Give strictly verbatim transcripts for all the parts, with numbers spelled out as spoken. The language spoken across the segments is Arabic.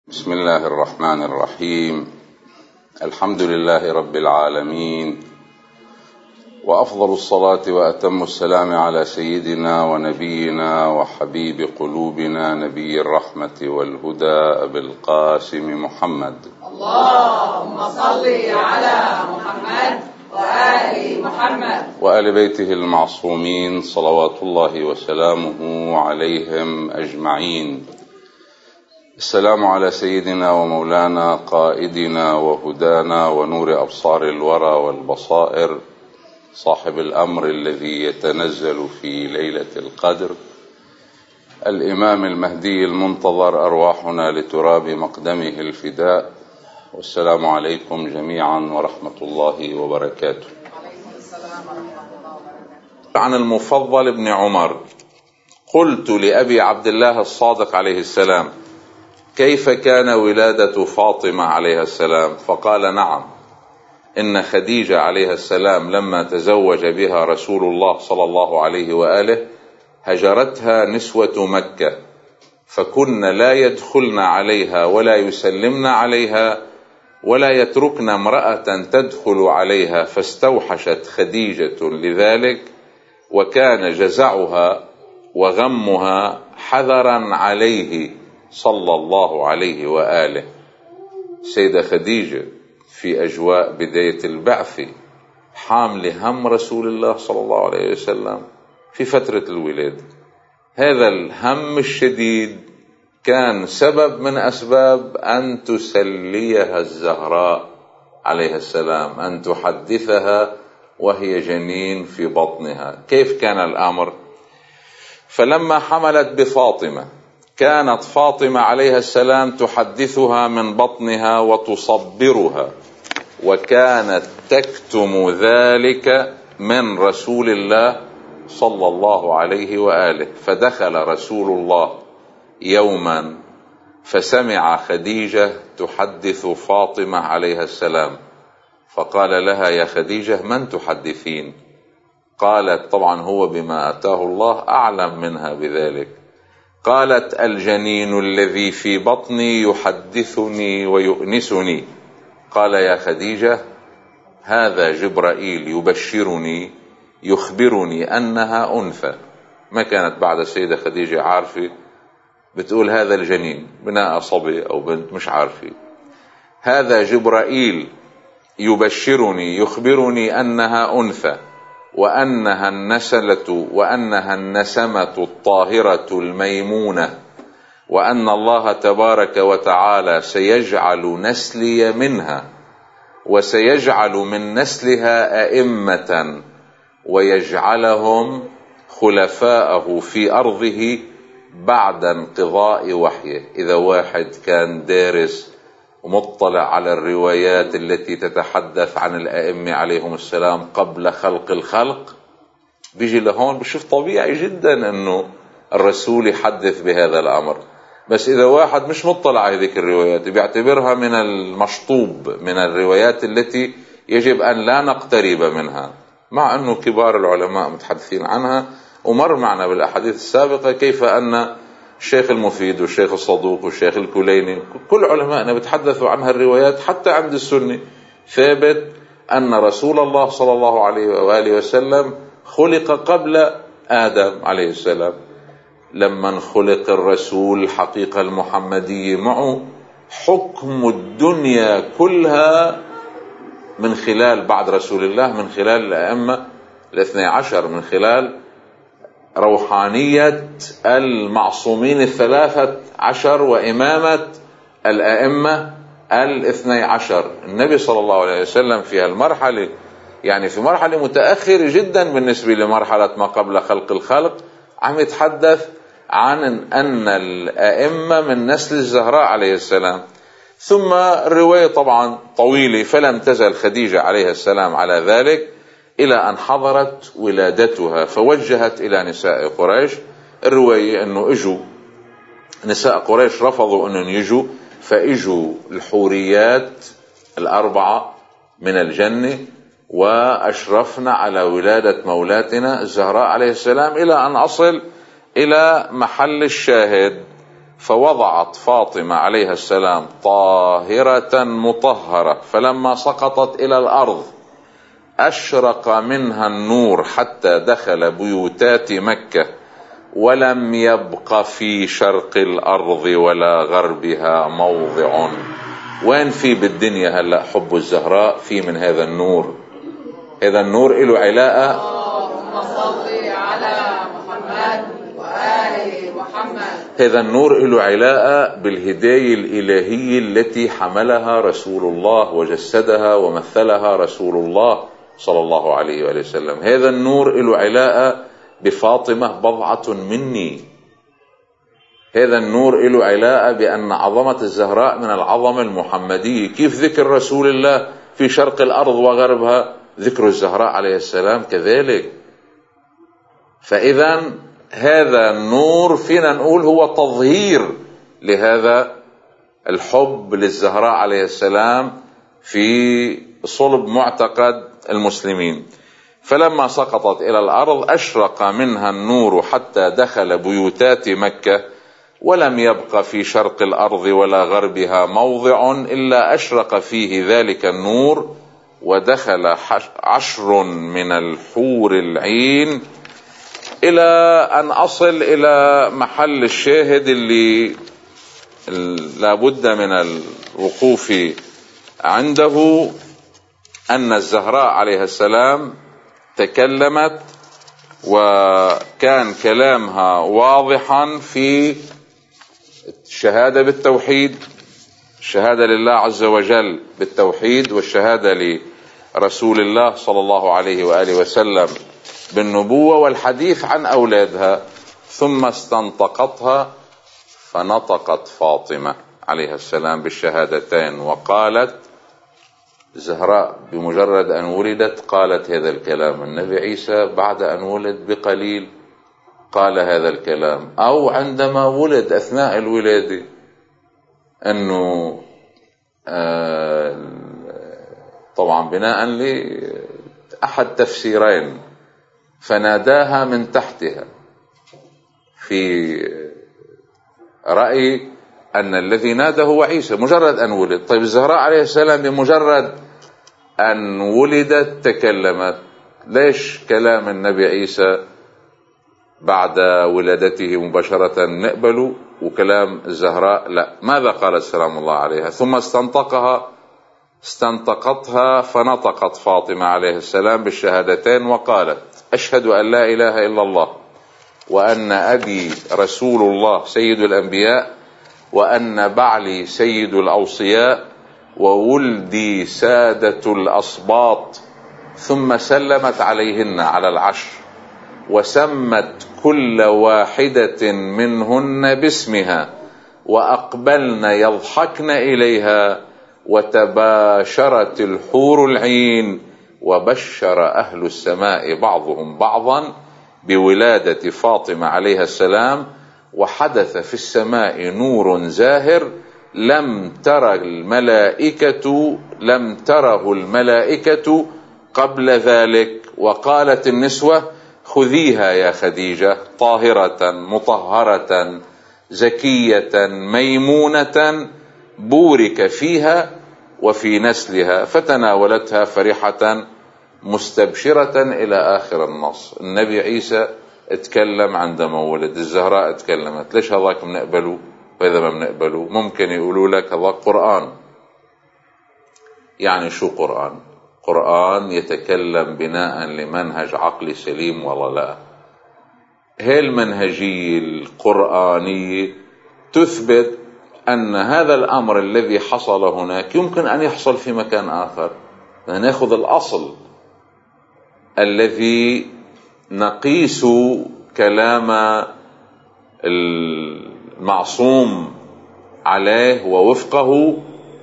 بسم الله الرحمن الرحيم. الحمد لله رب العالمين، وأفضل الصلاة وأتم السلام على سيدنا ونبينا وحبيب قلوبنا نبي الرحمة والهدى أبي القاسم محمد. اللهم صل على محمد وآل محمد وآل بيته المعصومين صلوات الله وسلامه عليهم أجمعين. السلام على سيدنا ومولانا قائدنا وهدانا ونور أبصار الورى والبصائر، صاحب الأمر الذي يتنزل في ليلة القدر، الإمام المهدي المنتظر، أرواحنا لتراب مقدمه الفداء. والسلام عليكم جميعا ورحمة الله وبركاته. عن المفضل بن عمر: قلت لأبي عبد الله الصادق عليه السلام: كيف كان ولادة فاطمة عليها السلام؟ فقال: نعم، إن خديجة عليها السلام لما تزوج بها رسول الله صلى الله عليه وآله هجرتها نسوة مكة، فكن لا يدخلن عليها ولا يسلمن عليها ولا يتركن امرأة تدخل عليها، فاستوحشت خديجة لذلك، وكان جزعها وغمها حذرا عليه صلى الله عليه وآله. سيدة خديجة في أجواء بداية البعث حامل هم رسول الله صلى الله عليه وسلم في فترة الولادة. هذا الهم الشديد كان سبب من أسباب أن تسليها الزهراء عليها السلام، أن تحدثها وهي جنين في بطنها. كيف كان الأمر؟ فلما حملت بفاطمة كانت فاطمة عليها السلام تحدثها من بطنها وتصبرها، وكانت تكتم ذلك من رسول الله صلى الله عليه وآله. فدخل رسول الله يوما فسمع خديجة تحدث فاطمة عليها السلام، فقال لها: يا خديجة، من تحدثين؟ قالت: طبعا هو بما أتاه الله أعلم منها بذلك. قالت: الجنين الذي في بطني يحدثني ويؤنسني. قال: يا خديجة، هذا جبرائيل يبشرني يخبرني أنها أنثى. ما كانت بعد السيدة خديجة عارفة، بتقول هذا الجنين بناء صبي أو بنت، مش عارفة. هذا جبرائيل يبشرني يخبرني أنها أنثى، وأنها النسلة وأنها النسمة الطاهرة الميمونة، وأن الله تبارك وتعالى سيجعل نسلي منها، وسيجعل من نسلها أئمة ويجعلهم خلفاءه في أرضه بعد انقضاء وحيه. إذا واحد كان دارس ومطلع على الروايات التي تتحدث عن الأئمة عليهم السلام قبل خلق الخلق، بيجي لهون بشوف طبيعي جدا أنه الرسول يحدث بهذا الأمر. بس إذا واحد مش مطلع على هذه الروايات بيعتبرها من المشطوب، من الروايات التي يجب أن لا نقترب منها، مع أنه كبار العلماء متحدثين عنها. ومر معنا بالأحاديث السابقة كيف أن الشيخ المفيد والشيخ الصدوق والشيخ الكليني كل علماءنا بتحدثوا عنها الروايات. حتى عند السنة ثابت أن رسول الله صلى الله عليه وآله وسلم خلق قبل آدم عليه السلام. لما خلق الرسول الحقيقة المحمدية معه حكم الدنيا كلها من خلال بعد رسول الله، من خلال الأئمة الاثني عشر، من خلال روحانية المعصومين الثلاثة عشر وإمامة الأئمة الاثني عشر. النبي صلى الله عليه وسلم في المرحلة، يعني في مرحلة متأخرة جدا بالنسبة لمرحلة ما قبل خلق الخلق، عم يتحدث عن أن الأئمة من نسل الزهراء عليه السلام. ثم الرواية طبعا طويلة، فلم تزل خديجة عليه السلام على ذلك إلى أن حضرت ولادتها، فوجهت إلى نساء قريش. الرواية أنه إجوا نساء قريش، رفضوا أنهم يجوا، فإجوا الحوريات الأربعة من الجنة وأشرفنا على ولادة مولاتنا الزهراء عليه السلام، إلى أن أصل إلى محل الشاهد. فوضعت فاطمة عليها السلام طاهرة مطهرة، فلما سقطت إلى الأرض أشرق منها النور حتى دخل بيوتات مكة، ولم يبق في شرق الأرض ولا غربها موضع. وين في بالدنيا هلأ حب الزهراء؟ في من هذا النور. هذا النور له علاقة. اللهم صل على محمد وآل محمد. هذا النور له علاقة بالهداية الإلهية التي حملها رسول الله وجسدها ومثلها رسول الله صلى الله عليه وآله وسلم. هذا النور له علاقة بفاطمة بضعة مني. هذا النور له علاقة بأن عظمة الزهراء من العظمة المحمدية. كيف ذكر رسول الله في شرق الأرض وغربها، ذكر الزهراء عليه السلام كذلك. فإذا هذا النور فينا نقول هو تظهير لهذا الحب للزهراء عليه السلام في صلب معتقد المسلمين. فلما سقطت إلى الأرض أشرق منها النور حتى دخل بيوتات مكة، ولم يبق في شرق الأرض ولا غربها موضع إلا أشرق فيه ذلك النور، ودخل عشر من الحور العين، إلى أن أصل إلى محل الشاهد اللي لابد من الوقوف عنده، أن الزهراء عليه السلام تكلمت، وكان كلامها واضحا في الشهادة بالتوحيد، الشهادة لله عز وجل بالتوحيد، والشهادة لرسول الله صلى الله عليه وآله وسلم بالنبوة، والحديث عن أولادها. ثم استنطقتها فنطقت فاطمة عليها السلام بالشهادتين، وقالت زهراء بمجرد أن ولدت قالت هذا الكلام. النبي عيسى بعد أن ولد بقليل قال هذا الكلام، أو عندما ولد أثناء الولادة، أنه آه طبعا بناء لأحد تفسيرين، فناداها من تحتها، في رأي أن الذي نادى هو عيسى مجرد أن ولد. طيب الزهراء عليه السلام بمجرد أن ولدت تكلمت، ليش كلام النبي عيسى بعد ولادته مباشرة نقبله وكلام الزهراء لا؟ ماذا قالت سلام الله عليها؟ ثم استنطقها استنطقتها فنطقت فاطمة عليه السلام بالشهادتين وقالت أشهد أن لا إله إلا الله، وأن أبي رسول الله سيد الأنبياء، وأن بعلي سيد الأوصياء، وولدي سادة الأصباط. ثم سلمت عليهن على العشر، وسمت كل واحدة منهن باسمها، وأقبلن يضحكن إليها، وتباشرت الحور العين، وبشر أهل السماء بعضهم بعضا بولادة فاطمة عليها السلام. وحدث في السماء نور زاهر لم تر الملائكة لم تره الملائكة قبل ذلك. وقالت النسوة خذيها يا خديجة طاهرة مطهرة زكية ميمونة بورك فيها وفي نسلها، فتناولتها فرحة مستبشرة إلى آخر النص. النبي عيسى اتكلم عندما ولد، الزهراء اتكلمت. ليش هذاك بنقبله وإذا ما بنقبله؟ ممكن يقولوا لك هذا قرآن. يعني شو قرآن؟ قرآن يتكلم بناء لمنهج عقلي سليم ولا لا؟ هي المنهجية القرآنية تثبت أن هذا الأمر الذي حصل هناك يمكن أن يحصل في مكان آخر. نأخذ الأصل الذي نقيس كلام المعصوم عليه ووفقه،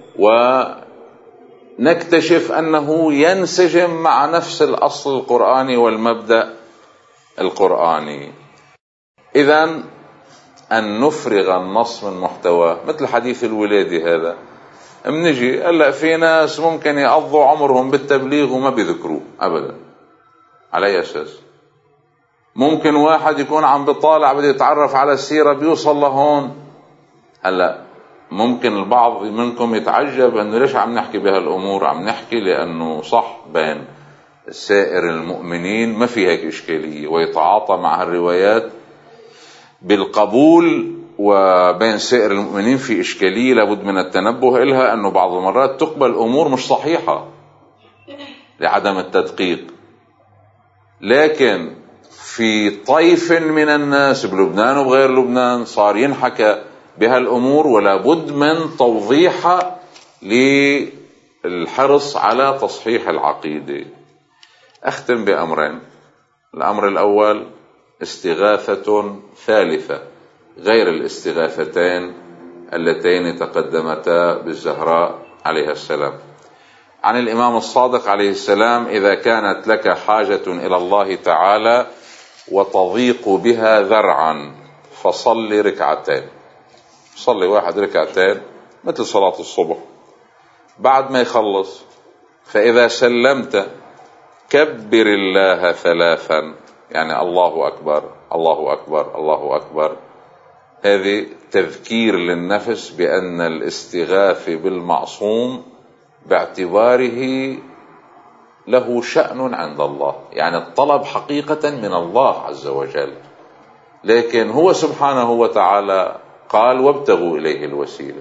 ونكتشف أنه ينسجم مع نفس الأصل القرآني والمبدأ القرآني. إذن أن نفرغ النص من محتواه، مثل حديث الولادة هذا. منجي هلا في ناس ممكن يقضوا عمرهم بالتبليغ وما بيذكروه أبدا. على أي أساس؟ ممكن واحد يكون عم بيطالع بده يتعرف على السيرة بيوصل لهون هلا ممكن البعض منكم يتعجب انه ليش عم نحكي بهالامور. عم نحكي لانه صح بين سائر المؤمنين ما في هيك اشكاليه ويتعاطى مع هالروايات بالقبول، وبين سائر المؤمنين في اشكاليه لابد من التنبه لها، انه بعض المرات تقبل امور مش صحيحه لعدم التدقيق. لكن في طيف من الناس بلبنان وبغير لبنان صار ينحكى بهالأمور، ولا بد من توضيحها للحرص على تصحيح العقيدة. أختم بأمرين. الأمر الأول استغاثة ثالثة غير الاستغاثتين اللتين تقدمتا بالزهراء عليها السلام. عن الإمام الصادق عليه السلام: إذا كانت لك حاجة إلى الله تعالى وتضيق بها ذرعا فصل ركعتين. صلي واحد ركعتين مثل صلاة الصبح، بعد ما يخلص فإذا سلمت كبر الله ثلاثا، يعني الله أكبر الله أكبر الله أكبر. هذه تذكير للنفس بأن الاستغاثة بالمعصوم باعتباره له شأن عند الله، يعني الطلب حقيقة من الله عز وجل، لكن هو سبحانه وتعالى قال: وابتغوا إليه الوسيلة،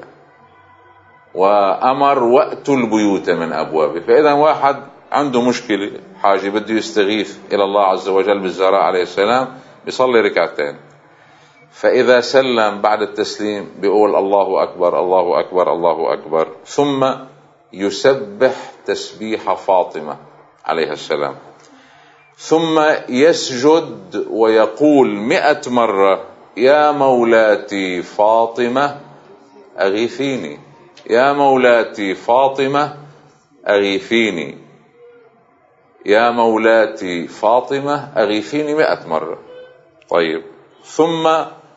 وأمر: وأتوا البيوت من أبوابه. فإذا واحد عنده مشكلة حاجة بده يستغيث إلى الله عز وجل بالزهراء عليه السلام بيصلي ركعتين، فإذا سلم بعد التسليم بيقول: الله أكبر الله أكبر الله أكبر، ثم يسبح تسبيح فاطمة عليها السلام، ثم يسجد ويقول مئة مرة: يا مولاتي فاطمة أغيثيني، يا مولاتي فاطمة أغيثيني، يا مولاتي فاطمة أغيثيني مئة مرة. طيب، ثم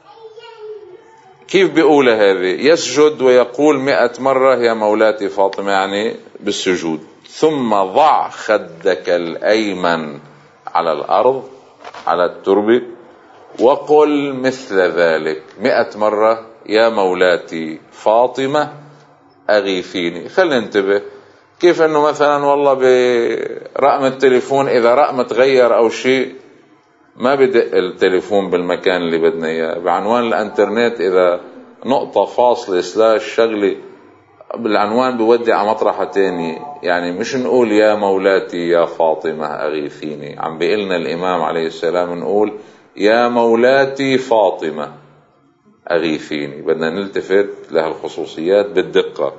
كيف بيقول هذه؟ يسجد ويقول مئة مرة يا مولاتي فاطمة، يعني بالسجود. ثم ضع خدك الأيمن على الأرض على التربة وقل مثل ذلك مئة مرة: يا مولاتي فاطمة أغيثيني. خلينا ننتبه كيف انه مثلا والله برقم التليفون اذا رقم تغير او شيء ما بدق التليفون بالمكان اللي بدنا اياه، بعنوان الانترنت اذا نقطة فاصلة سلاش شغلة بالعنوان بودي على مطرحة تاني. يعني مش نقول يا مولاتي يا فاطمة أغيثيني، عم بيقلنا الإمام عليه السلام نقول يا مولاتي فاطمة أغيثيني. بدنا نلتفت لها الخصوصيات بالدقة.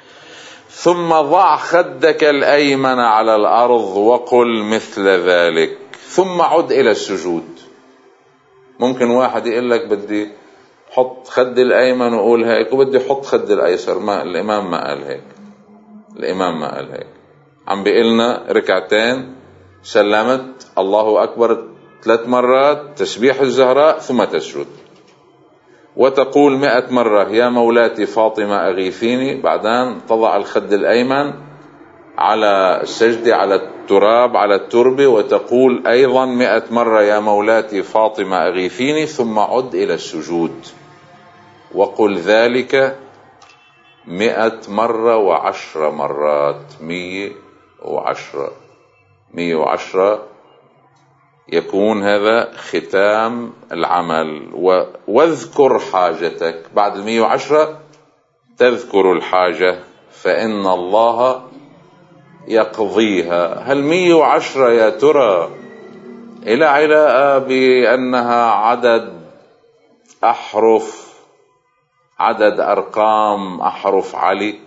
ثم ضع خدك الأيمن على الأرض وقل مثل ذلك، ثم عد إلى السجود. ممكن واحد يقول لك بدي حط خد الأيمن وقول هيك، وبدي حط خد الأيسر. ما الإمام ما قال هيك، الإمام ما قال هيك. عم بيقلنا ركعتين، سلمت الله أكبر ثلاث مرات تسبيح الزهراء، ثم تسجد وتقول مئة مرة يا مولاتي فاطمة أغيثيني. بعدين تضع الخد الأيمن على السجدة على التراب على التربة وتقول أيضا مئة مرة يا مولاتي فاطمة أغيثيني، ثم عد إلى السجود وقل ذلك مئة مرة وعشر مرات، مية وعشرة مية وعشرة يكون هذا ختام العمل. واذكر حاجتك، بعد المية وعشرة تذكر الحاجة فإن الله يقضيها. هل مية وعشرة يا ترى إلى علاقة بأنها عدد أحرف، عدد أرقام أحرف علي؟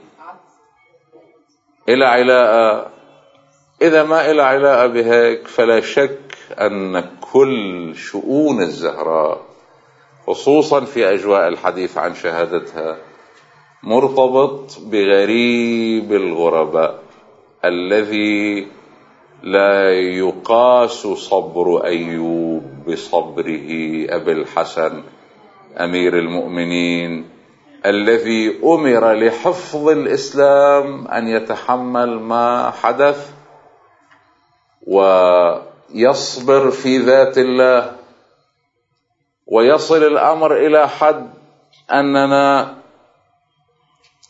إلى علاقة؟ إذا ما إلى علاقة بهيك فلا شك أن كل شؤون الزهراء خصوصا في أجواء الحديث عن شهادتها مرتبط بغريب الغرباء الذي لا يقاس صبر أيوب بصبره أبي الحسن أمير المؤمنين، الذي أمر لحفظ الإسلام أن يتحمل ما حدث ويصبر في ذات الله، ويصل الأمر إلى حد أننا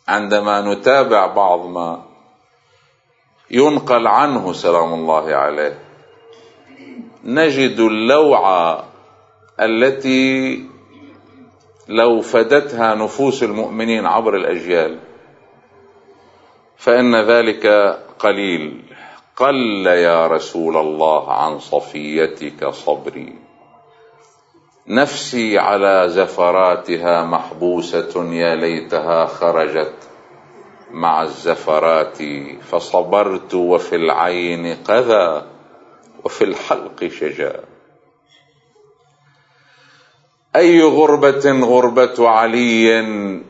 عندما نتابع بعض ما ينقل عنه سلام الله عليه نجد اللوعة التي لو فدتها نفوس المؤمنين عبر الأجيال فإن ذلك قليل. قل يا رسول الله عن صفيتك صبري، نفسي على زفراتها محبوسة، يا ليتها خرجت مع الزفرات، فصبرت وفي العين قذى وفي الحلق شجا. أي غربة غربة علي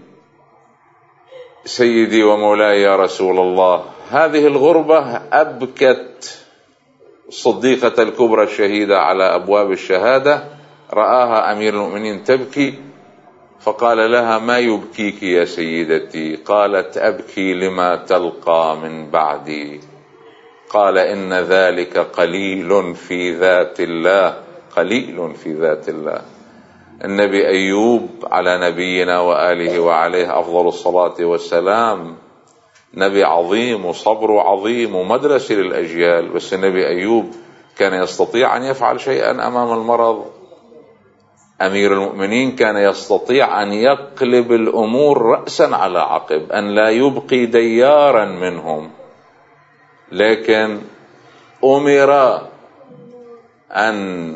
سيدي ومولاي يا رسول الله. هذه الغربة أبكت الصديقة الكبرى الشهيدة على أبواب الشهادة، رآها أمير المؤمنين تبكي فقال لها: ما يبكيك يا سيدتي؟ قالت: أبكي لما تلقى من بعدي. قال: إن ذلك قليل في ذات الله، قليل في ذات الله. النبي أيوب على نبينا وآله وعليه أفضل الصلاة والسلام نبي عظيم وصبره عظيم ومدرسة للأجيال، بس النبي أيوب كان يستطيع أن يفعل شيئا أمام المرض. أمير المؤمنين كان يستطيع أن يقلب الأمور رأسا على عقب، أن لا يبقي ديارا منهم، لكن أمر أن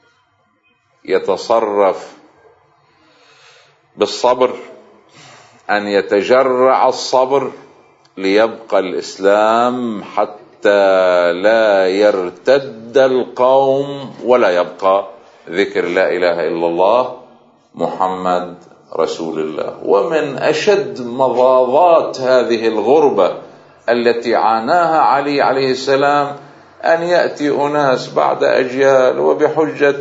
يتصرف بالصبر، أن يتجرع الصبر ليبقى الإسلام حتى لا يرتد القوم ولا يبقى ذكر لا إله إلا الله محمد رسول الله. ومن أشد مضاضات هذه الغربة التي عاناها علي عليه السلام أن يأتي أناس بعد أجيال وبحجة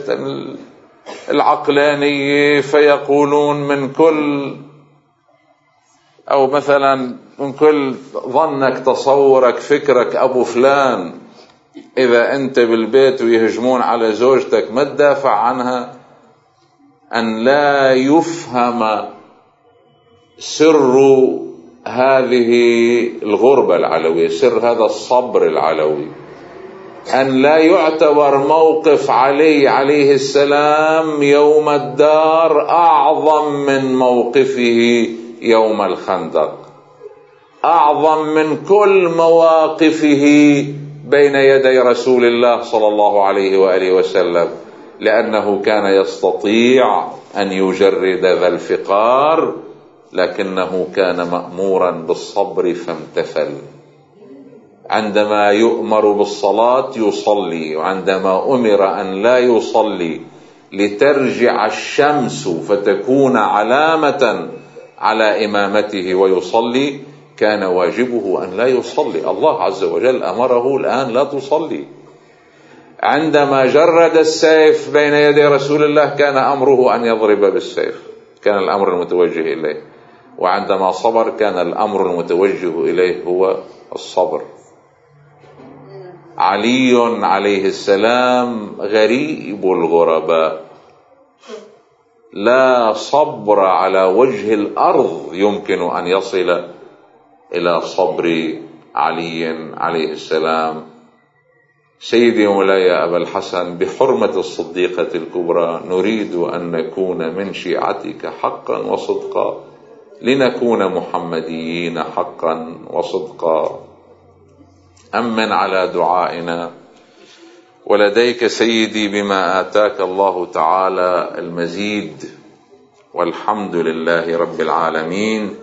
العقلانية فيقولون من كل أو مثلا من كل ظنك تصورك فكرك أبو فلان، إذا أنت بالبيت ويهجمون على زوجتك ما تدافع عنها. أن لا يفهم سر هذه الغربة العلوية، سر هذا الصبر العلوي، أن لا يعتبر موقف علي عليه السلام يوم الدار أعظم من موقفه يوم الخندق، أعظم من كل مواقفه بين يدي رسول الله صلى الله عليه وآله وسلم، لأنه كان يستطيع أن يجرد ذا الفقار، لكنه كان مأمورا بالصبر فامتثل. عندما يؤمر بالصلاة يصلي، وعندما أمر أن لا يصلي لترجع الشمس فتكون علامة على إمامته ويصلي كان واجبه أن لا يصلي. الله عز وجل أمره الآن لا تصلي. عندما جرد السيف بين يدي رسول الله كان أمره أن يضرب بالسيف، كان الأمر المتوجه إليه. وعندما صبر كان الأمر المتوجه إليه هو الصبر. علي عليه السلام غريب الغرباء، لا صبر على وجه الأرض يمكن أن يصل إلى صبر علي عليه السلام. سيدي مولاي أبا الحسن، بحرمة الصديقة الكبرى نريد أن نكون من شيعتك حقا وصدقا، لنكون محمديين حقا وصدقا. أمن على دعائنا. ولديك سيدي بما آتاك الله تعالى المزيد، والحمد لله رب العالمين.